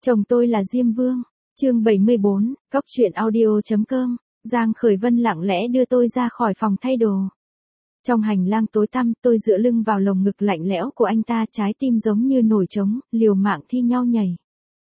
Chồng tôi là Diêm Vương. Chương 74, Cóc truyện audio.com. Giang Khởi Vân lặng lẽ đưa tôi ra khỏi phòng thay đồ. Trong hành lang tối tăm, tôi dựa lưng vào lồng ngực lạnh lẽo của anh ta, trái tim giống như nổi trống, liều mạng thi nhau nhảy.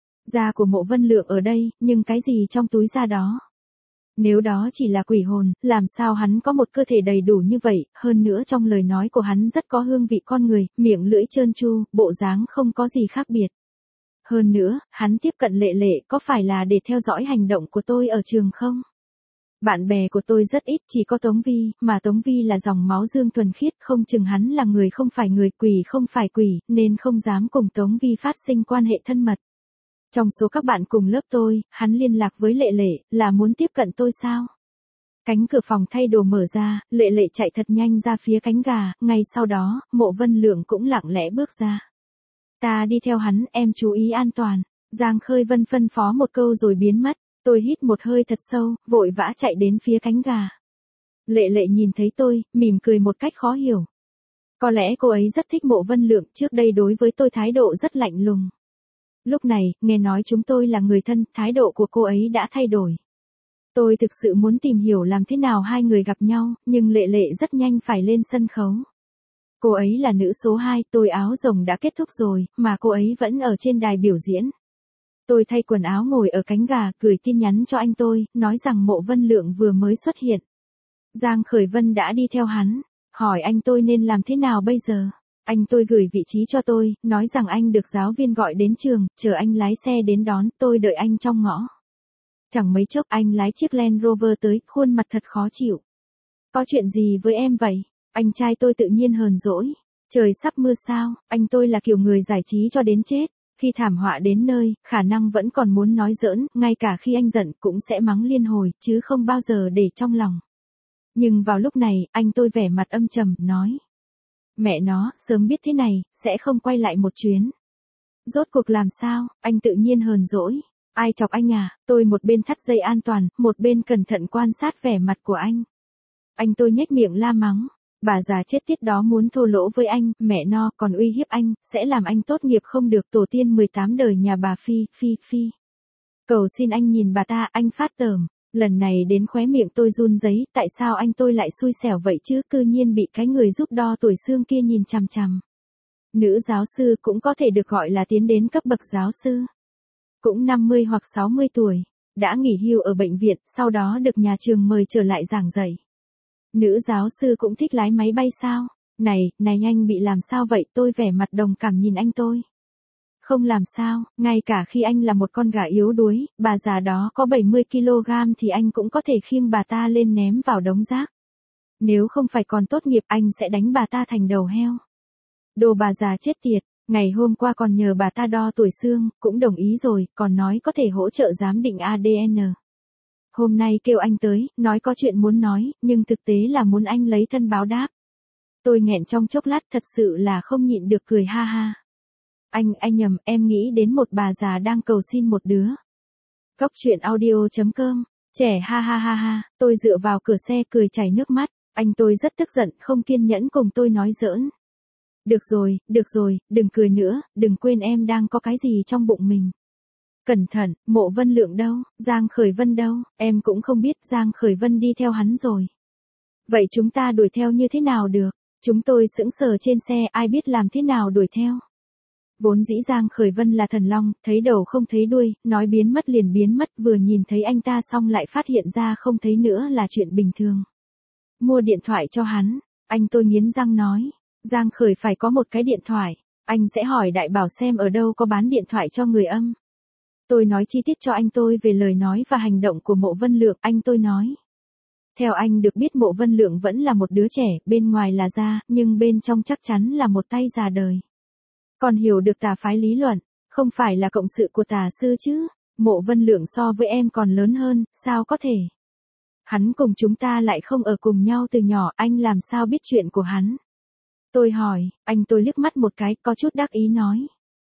Da của Mộ Vân Lượng ở đây, nhưng cái gì trong túi da đó? Nếu đó chỉ là quỷ hồn, làm sao hắn có một cơ thể đầy đủ như vậy, hơn nữa trong lời nói của hắn rất có hương vị con người, miệng lưỡi trơn tru, bộ dáng không có gì khác biệt. Hơn nữa, hắn tiếp cận Lệ Lệ có phải là để theo dõi hành động của tôi ở trường không? Bạn bè của tôi rất ít, chỉ có Tống Vi, mà Tống Vi là dòng máu Dương thuần khiết, không chừng hắn là người không phải người, quỷ không phải quỷ, nên không dám cùng Tống Vi phát sinh quan hệ thân mật. Trong số các bạn cùng lớp tôi, hắn liên lạc với Lệ Lệ, là muốn tiếp cận tôi sao? Cánh cửa phòng thay đồ mở ra, Lệ Lệ chạy thật nhanh ra phía cánh gà, ngay sau đó, Mộ Vân Lượng cũng lặng lẽ bước ra. Ta đi theo hắn, em chú ý an toàn. Giang Khởi Vân phân phó một câu rồi biến mất. Tôi hít một hơi thật sâu, vội vã chạy đến phía cánh gà. Lệ Lệ nhìn thấy tôi, mỉm cười một cách khó hiểu. Có lẽ cô ấy rất thích Mộ Vân Lượng, trước đây đối với tôi thái độ rất lạnh lùng. Lúc này, nghe nói chúng tôi là người thân, thái độ của cô ấy đã thay đổi. Tôi thực sự muốn tìm hiểu làm thế nào hai người gặp nhau, nhưng Lệ Lệ rất nhanh phải lên sân khấu. Cô ấy là nữ số 2, tôi áo rồng đã kết thúc rồi, mà cô ấy vẫn ở trên đài biểu diễn. Tôi thay quần áo ngồi ở cánh gà, gửi tin nhắn cho anh tôi, nói rằng Mộ Vân Lượng vừa mới xuất hiện. Giang Khởi Vân đã đi theo hắn, hỏi anh tôi nên làm thế nào bây giờ. Anh tôi gửi vị trí cho tôi, nói rằng anh được giáo viên gọi đến trường, chờ anh lái xe đến đón, tôi đợi anh trong ngõ. Chẳng mấy chốc anh lái chiếc Land Rover tới, khuôn mặt thật khó chịu. Có chuyện gì với em vậy? Anh trai tôi tự nhiên hờn dỗi. Trời sắp mưa sao, anh tôi là kiểu người giải trí cho đến chết. Khi thảm họa đến nơi, khả năng vẫn còn muốn nói giỡn, ngay cả khi anh giận cũng sẽ mắng liên hồi, chứ không bao giờ để trong lòng. Nhưng vào lúc này, anh tôi vẻ mặt âm trầm, nói. Mẹ nó, sớm biết thế này, sẽ không quay lại một chuyến. Rốt cuộc làm sao, anh tự nhiên hờn dỗi. Ai chọc anh à, tôi một bên thắt dây an toàn, một bên cẩn thận quan sát vẻ mặt của anh. Anh tôi nhếch miệng la mắng. Bà già chết tiết đó muốn thô lỗ với anh, mẹ no, còn uy hiếp anh, sẽ làm anh tốt nghiệp không được, tổ tiên 18 đời nhà bà Phi. Cầu xin anh nhìn bà ta, anh phát tởm. Lần này đến khóe miệng tôi run rẩy, tại sao anh tôi lại xui xẻo vậy chứ, cư nhiên bị cái người giúp đo tuổi xương kia nhìn chằm chằm. Nữ giáo sư cũng có thể được gọi là tiến đến cấp bậc giáo sư. Cũng 50 hoặc 60 tuổi, đã nghỉ hưu ở bệnh viện, sau đó được nhà trường mời trở lại giảng dạy. Nữ giáo sư cũng thích lái máy bay sao? Này anh bị làm sao vậy? Tôi vẻ mặt đồng cảm nhìn anh tôi. Không làm sao, ngay cả khi anh là một con gà yếu đuối, bà già đó có 70 kg thì anh cũng có thể khiêng bà ta lên ném vào đống rác. Nếu không phải còn tốt nghiệp anh sẽ đánh bà ta thành đầu heo. Đồ bà già chết tiệt, ngày hôm qua còn nhờ bà ta đo tuổi xương, cũng đồng ý rồi, còn nói có thể hỗ trợ giám định ADN. Hôm nay kêu anh tới, nói có chuyện muốn nói, nhưng thực tế là muốn anh lấy thân báo đáp. Tôi nghẹn trong chốc lát, thật sự là không nhịn được cười ha ha. Anh nhầm, em nghĩ đến một bà già đang cầu xin một đứa. Cóc truyện audio.com, trẻ ha ha ha ha, tôi dựa vào cửa xe cười chảy nước mắt, anh tôi rất tức giận, không kiên nhẫn cùng tôi nói giỡn. Được rồi, đừng cười nữa, đừng quên em đang có cái gì trong bụng mình. Cẩn thận, Mộ Vân Lượng đâu, Giang Khởi Vân đâu, em cũng không biết, Giang Khởi Vân đi theo hắn rồi. Vậy chúng ta đuổi theo như thế nào được? Chúng tôi sững sờ trên xe, ai biết làm thế nào đuổi theo. Vốn dĩ Giang Khởi Vân là thần long, thấy đầu không thấy đuôi, nói biến mất liền biến mất, vừa nhìn thấy anh ta xong lại phát hiện ra không thấy nữa là chuyện bình thường. Mua điện thoại cho hắn, anh tôi nghiến răng nói, Giang Khởi phải có một cái điện thoại, anh sẽ hỏi đại bảo xem ở đâu có bán điện thoại cho người âm. Tôi nói chi tiết cho anh tôi về lời nói và hành động của Mộ Vân Lượng, anh tôi nói. Theo anh được biết Mộ Vân Lượng vẫn là một đứa trẻ, bên ngoài là da, nhưng bên trong chắc chắn là một tay già đời. Còn hiểu được tà phái lý luận, không phải là cộng sự của tà sư chứ, Mộ Vân Lượng so với em còn lớn hơn, sao có thể. Hắn cùng chúng ta lại không ở cùng nhau từ nhỏ, anh làm sao biết chuyện của hắn. Tôi hỏi, anh tôi liếc mắt một cái, có chút đắc ý nói.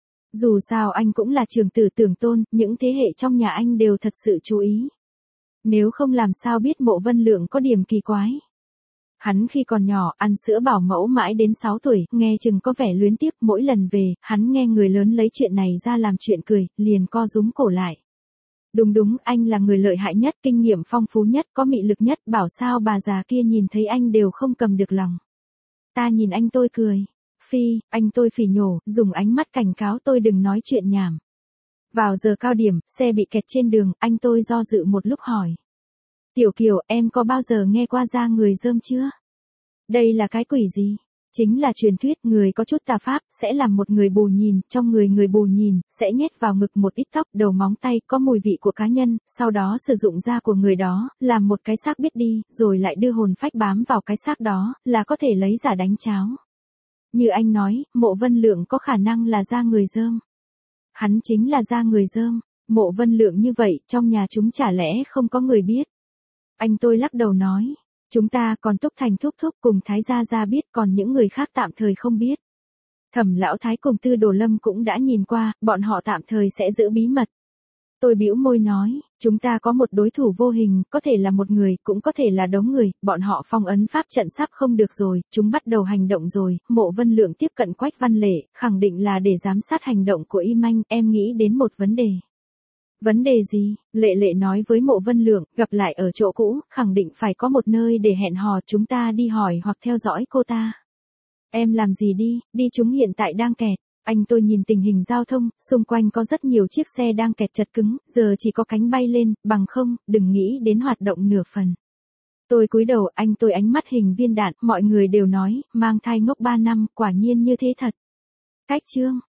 Dù sao anh cũng là trưởng tử Tưởng Tôn, những thế hệ trong nhà anh đều thật sự chú ý. Nếu không làm sao biết Mộ Vân Lượng có điểm kỳ quái. Hắn khi còn nhỏ, ăn sữa bảo mẫu mãi đến 6 tuổi, nghe chừng có vẻ luyến tiếc, mỗi lần về, hắn nghe người lớn lấy chuyện này ra làm chuyện cười, liền co rúm cổ lại. Đúng, anh là người lợi hại nhất, kinh nghiệm phong phú nhất, có mị lực nhất, bảo sao bà già kia nhìn thấy anh đều không cầm được lòng. Ta nhìn anh tôi cười. Phi, anh tôi phỉ nhổ, dùng ánh mắt cảnh cáo tôi đừng nói chuyện nhảm. Vào giờ cao điểm, xe bị kẹt trên đường, anh tôi do dự một lúc hỏi. Tiểu Kiều, em có bao giờ nghe qua da người rơm chưa? Đây là cái quỷ gì? Chính là truyền thuyết người có chút tà pháp, sẽ làm một người bù nhìn, trong người bù nhìn, sẽ nhét vào ngực một ít tóc, đầu móng tay, có mùi vị của cá nhân, sau đó sử dụng da của người đó, làm một cái xác biết đi, rồi lại đưa hồn phách bám vào cái xác đó, là có thể lấy giả đánh cháo. Như anh nói, Mộ Vân Lượng có khả năng là da người rơm. Hắn chính là da người rơm, Mộ Vân Lượng như vậy, trong nhà chúng chả lẽ không có người biết. Anh tôi lắc đầu nói. Chúng ta còn Túc Thành thúc cùng Thái gia biết, còn những người khác tạm thời không biết. Thẩm Lão Thái cùng Tư Đồ Lâm cũng đã nhìn qua, bọn họ tạm thời sẽ giữ bí mật. Tôi bĩu môi nói, chúng ta có một đối thủ vô hình, có thể là một người, cũng có thể là đống người, bọn họ phong ấn pháp trận sắp không được rồi, chúng bắt đầu hành động rồi. Mộ Vân Lượng tiếp cận Quách Văn Lệ, khẳng định là để giám sát hành động của Y Manh, em nghĩ đến một vấn đề. Vấn đề gì? Lệ nói với Mộ Vân Lượng, gặp lại ở chỗ cũ, khẳng định phải có một nơi để hẹn hò, chúng ta đi hỏi hoặc theo dõi cô ta. Em làm gì đi chúng hiện tại đang kẹt. Anh tôi nhìn tình hình giao thông, xung quanh có rất nhiều chiếc xe đang kẹt chật cứng, giờ chỉ có cánh bay lên, bằng không, đừng nghĩ đến hoạt động nửa phần. Tôi cúi đầu, anh tôi ánh mắt hình viên đạn, mọi người đều nói, mang thai ngốc 3 năm, quả nhiên như thế thật. Cách chương